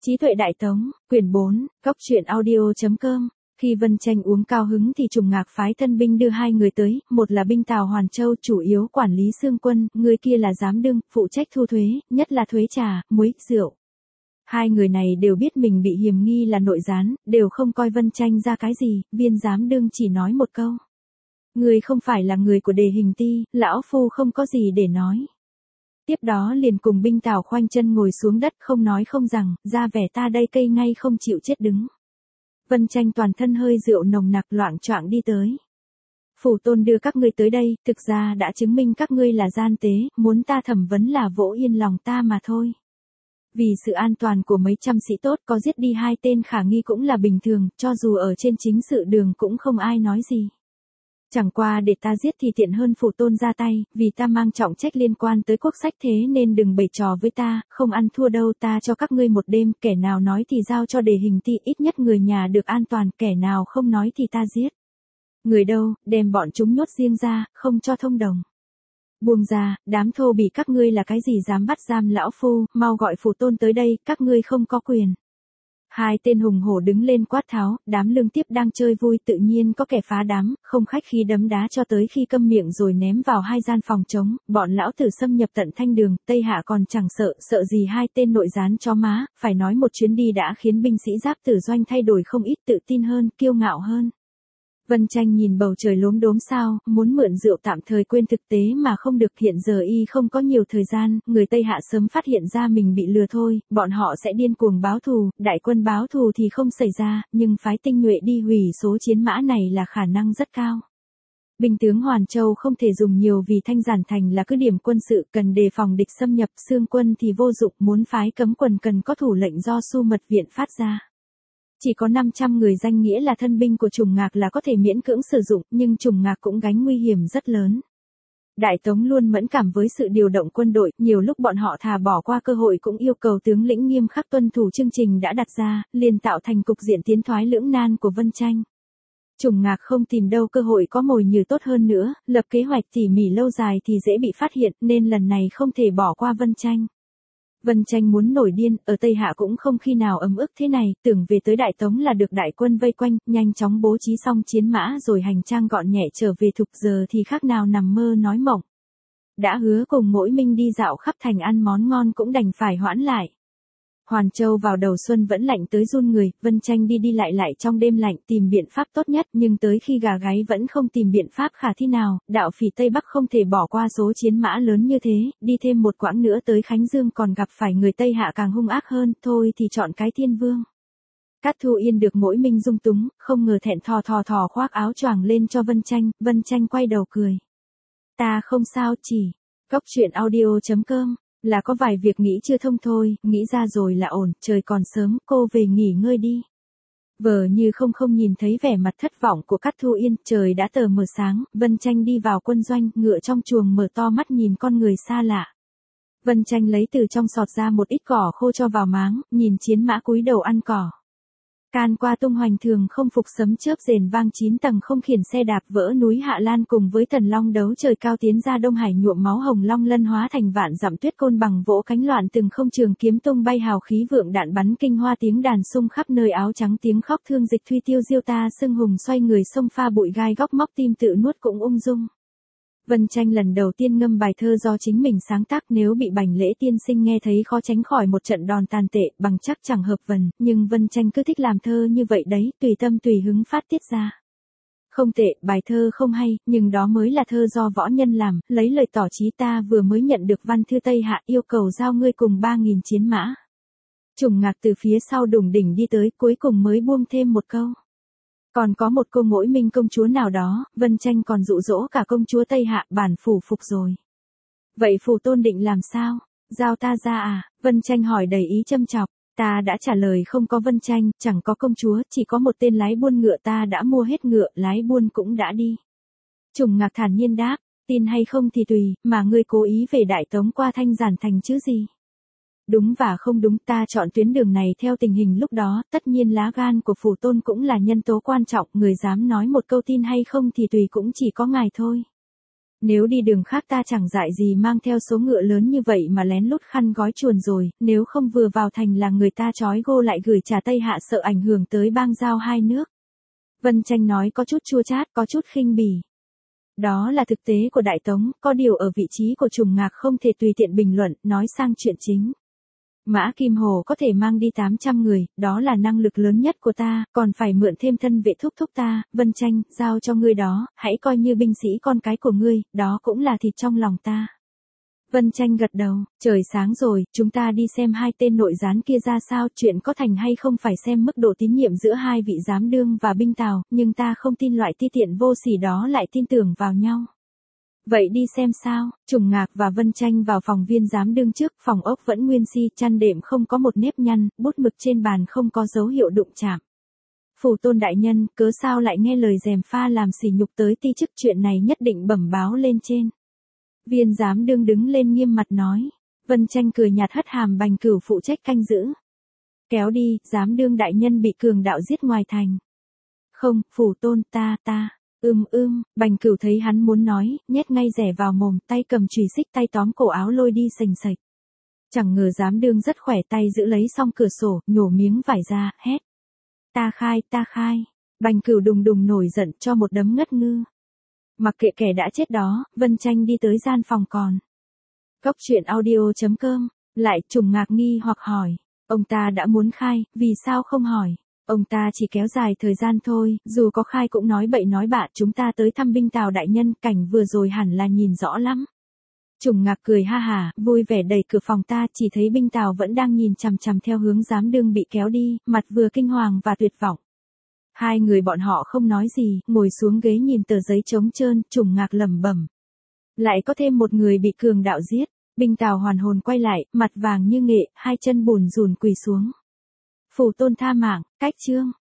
Trí tuệ Đại Tống, quyển 4, góc truyện audio.com. Khi Vân Tranh uống cao hứng thì Trùng Ngạc phái thân binh đưa hai người tới, một là binh Tào Hoàn Châu chủ yếu quản lý xương quân, người kia là giám đương, phụ trách thu thuế, nhất là thuế trà, muối, rượu. Hai người này đều biết mình bị hiềm nghi là nội gián, đều không coi Vân Tranh ra cái gì, viên giám đương chỉ nói một câu. Người không phải là người của Đề Hình Ti, lão phu không có gì để nói. Tiếp đó liền cùng binh Tào khoanh chân ngồi xuống đất không nói không rằng, ra vẻ ta đây cây ngay không chịu chết đứng. Vân Tranh toàn thân hơi rượu nồng nặc loạng choạng đi tới. Phủ tôn đưa các ngươi tới đây, thực ra đã chứng minh các ngươi là gian tế, muốn ta thẩm vấn là vỗ yên lòng ta mà thôi. Vì sự an toàn của mấy trăm sĩ tốt có giết đi hai tên khả nghi cũng là bình thường, cho dù ở trên chính sự đường cũng không ai nói gì. Chẳng qua để ta giết thì tiện hơn phủ tôn ra tay, vì ta mang trọng trách liên quan tới quốc sách thế nên đừng bày trò với ta, không ăn thua đâu, ta cho các ngươi một đêm, kẻ nào nói thì giao cho Đề Hình Ti, ít nhất người nhà được an toàn, kẻ nào không nói thì ta giết. Người đâu, đem bọn chúng nhốt riêng ra, không cho thông đồng. Buông ra, đám thô bỉ các ngươi là cái gì dám bắt giam lão phu, mau gọi phủ tôn tới đây, các ngươi không có quyền. Hai tên hùng hổ đứng lên quát tháo, đám lương tiếp đang chơi vui tự nhiên có kẻ phá đám, không khách khí đấm đá cho tới khi câm miệng rồi ném vào hai gian phòng trống, bọn lão tử xâm nhập tận thanh đường, Tây Hạ còn chẳng sợ gì hai tên nội gián chó má, phải nói một chuyến đi đã khiến binh sĩ giáp tử doanh thay đổi không ít, tự tin hơn, kiêu ngạo hơn. Vân Tranh nhìn bầu trời lốm đốm sao, muốn mượn rượu tạm thời quên thực tế mà không được, hiện giờ y không có nhiều thời gian, người Tây Hạ sớm phát hiện ra mình bị lừa thôi, bọn họ sẽ điên cuồng báo thù, đại quân báo thù thì không xảy ra, nhưng phái tinh nhuệ đi hủy số chiến mã này là khả năng rất cao. Binh tướng Hoàn Châu không thể dùng nhiều vì Thanh Giản Thành là cứ điểm quân sự cần đề phòng địch xâm nhập, xương quân thì vô dụng, muốn phái cấm quân cần có thủ lệnh do Su Mật Viện phát ra. Chỉ có 500 người danh nghĩa là thân binh của Trùng Ngạc là có thể miễn cưỡng sử dụng, nhưng Trùng Ngạc cũng gánh nguy hiểm rất lớn. Đại Tống luôn mẫn cảm với sự điều động quân đội, nhiều lúc bọn họ thà bỏ qua cơ hội cũng yêu cầu tướng lĩnh nghiêm khắc tuân thủ chương trình đã đặt ra, liền tạo thành cục diện tiến thoái lưỡng nan của Vân Tranh. Trùng Ngạc không tìm đâu cơ hội có mồi nhử tốt hơn nữa, lập kế hoạch tỉ mỉ lâu dài thì dễ bị phát hiện, nên lần này không thể bỏ qua Vân Tranh. Vân Tranh muốn nổi điên, ở Tây Hạ cũng không khi nào ấm ức thế này, tưởng về tới Đại Tống là được đại quân vây quanh, nhanh chóng bố trí xong chiến mã rồi hành trang gọn nhẹ trở về thục, giờ thì khác nào nằm mơ nói mộng. Đã hứa cùng Mỗi Minh đi dạo khắp thành ăn món ngon cũng đành phải hoãn lại. Hoàn Châu vào đầu xuân vẫn lạnh tới run người, Vân Tranh đi lại trong đêm lạnh tìm biện pháp tốt nhất, nhưng tới khi gà gáy vẫn không tìm biện pháp khả thi nào, đạo phỉ Tây Bắc không thể bỏ qua số chiến mã lớn như thế, đi thêm một quãng nữa tới Khánh Dương còn gặp phải người Tây Hạ càng hung ác hơn, thôi thì chọn cái Thiên Vương. Cát Thu Yên được Mỗi Minh dung túng, không ngờ thẹn thò khoác áo choàng lên cho Vân Tranh quay đầu cười. Ta không sao, chỉ, góc truyện audio.com. Là có vài việc nghĩ chưa thông thôi, nghĩ ra rồi là ổn, trời còn sớm, cô về nghỉ ngơi đi. Vờ như không nhìn thấy vẻ mặt thất vọng của Cát Thu Yên, trời đã tờ mờ sáng, Vân Tranh đi vào quân doanh, ngựa trong chuồng mở to mắt nhìn con người xa lạ. Vân Tranh lấy từ trong sọt ra một ít cỏ khô cho vào máng, nhìn chiến mã cúi đầu ăn cỏ. Can qua tung hoành thường không phục sấm chớp rền vang 9 tầng không khiển xe đạp vỡ núi Hạ Lan cùng với Thần Long đấu trời cao tiến ra Đông Hải nhuộm máu hồng long lân hóa thành vạn dặm tuyết côn bằng vỗ cánh loạn từng không trường kiếm tung bay hào khí vượng đạn bắn kinh hoa tiếng đàn sung khắp nơi áo trắng tiếng khóc thương dịch thuy tiêu diêu ta sưng hùng xoay người sông pha bụi gai góc móc tim tự nuốt cũng ung dung. Vân Tranh lần đầu tiên ngâm bài thơ do chính mình sáng tác, nếu bị Bành Lễ tiên sinh nghe thấy khó tránh khỏi một trận đòn tàn tệ, bằng chắc chẳng hợp vần, nhưng Vân Tranh cứ thích làm thơ như vậy đấy, tùy tâm tùy hứng phát tiết ra. Không tệ, bài thơ không hay, nhưng đó mới là thơ do võ nhân làm, lấy lời tỏ chí ta vừa mới nhận được văn thư Tây Hạ yêu cầu giao ngươi cùng 3.000 chiến mã. Trùng Ngạc từ phía sau đùng đỉnh đi tới, cuối cùng mới buông thêm một câu. Còn có một cô Mỗi Minh công chúa nào đó, Vân Tranh còn dụ dỗ cả công chúa Tây Hạ, bản phủ phục rồi. Vậy phủ tôn định làm sao? Giao ta ra à? Vân Tranh hỏi đầy ý châm chọc. Ta đã trả lời không có Vân Tranh, chẳng có công chúa, chỉ có một tên lái buôn ngựa, ta đã mua hết ngựa, lái buôn cũng đã đi. Trùng Ngạc thản nhiên đáp, tin hay không thì tùy, mà ngươi cố ý về Đại Tống qua Thanh Giản Thành chứ gì. Đúng và không đúng, ta chọn tuyến đường này theo tình hình lúc đó, tất nhiên lá gan của phủ tôn cũng là nhân tố quan trọng, người dám nói một câu tin hay không thì tùy cũng chỉ có ngài thôi. Nếu đi đường khác ta chẳng dại gì mang theo số ngựa lớn như vậy mà lén lút khăn gói chuồn rồi, nếu không vừa vào thành là người ta trói gô lại gửi trả Tây Hạ sợ ảnh hưởng tới bang giao hai nước. Vân Tranh nói có chút chua chát, có chút khinh bỉ. Đó là thực tế của Đại Tống, có điều ở vị trí của Trùng Ngạc không thể tùy tiện bình luận, nói sang chuyện chính. Mã Kim Hồ có thể mang đi 800 người, đó là năng lực lớn nhất của ta, còn phải mượn thêm thân vệ thúc thúc ta, Vân Tranh, giao cho ngươi đó, hãy coi như binh sĩ con cái của ngươi, đó cũng là thịt trong lòng ta. Vân Tranh gật đầu, trời sáng rồi, chúng ta đi xem hai tên nội gián kia ra sao, chuyện có thành hay không phải xem mức độ tín nhiệm giữa hai vị giám đương và binh Tào, nhưng ta không tin loại ti tiện vô sỉ đó lại tin tưởng vào nhau. Vậy đi xem sao, Trùng Ngạc và Vân Tranh vào phòng viên giám đương trước, phòng ốc vẫn nguyên si, chăn đệm không có một nếp nhăn, bút mực trên bàn không có dấu hiệu đụng chạm. Phủ Tôn đại nhân, cớ sao lại nghe lời gièm pha làm sỉ nhục tới ti chức, chuyện này nhất định bẩm báo lên trên. Viên giám đương đứng lên nghiêm mặt nói. Vân Tranh cười nhạt hất hàm Bành Cửu phụ trách canh giữ. Kéo đi, giám đương đại nhân bị cường đạo giết ngoài thành. Không, Phủ Tôn ta. Bành Cửu thấy hắn muốn nói, nhét ngay rẻ vào mồm, tay cầm chùy xích tay tóm cổ áo lôi đi sành sạch. Chẳng ngờ giám đương rất khỏe tay giữ lấy xong cửa sổ, nhổ miếng vải ra, hét. Ta khai. Bành Cửu đùng đùng nổi giận cho một đấm ngất ngư. Mặc kệ kẻ đã chết đó, Vân Tranh đi tới gian phòng còn. Góc truyện audio.com, lại Trùng Ngạc nghi hoặc hỏi. Ông ta đã muốn khai, vì sao không hỏi? Ông ta chỉ kéo dài thời gian thôi, dù có khai cũng nói bậy nói bạ, chúng ta tới thăm binh Tào đại nhân, cảnh vừa rồi hẳn là nhìn rõ lắm. Trùng Ngạc cười ha hả, vui vẻ đẩy cửa phòng ta, chỉ thấy binh Tào vẫn đang nhìn chằm chằm theo hướng giám đương bị kéo đi, mặt vừa kinh hoàng và tuyệt vọng. Hai người bọn họ không nói gì, ngồi xuống ghế nhìn tờ giấy trống trơn, Trùng Ngạc lẩm bẩm. Lại có thêm một người bị cường đạo giết. Binh Tào hoàn hồn quay lại, mặt vàng như nghệ, hai chân bùn rùn quỳ xuống. Phủ Tôn tha mạng, cách chương.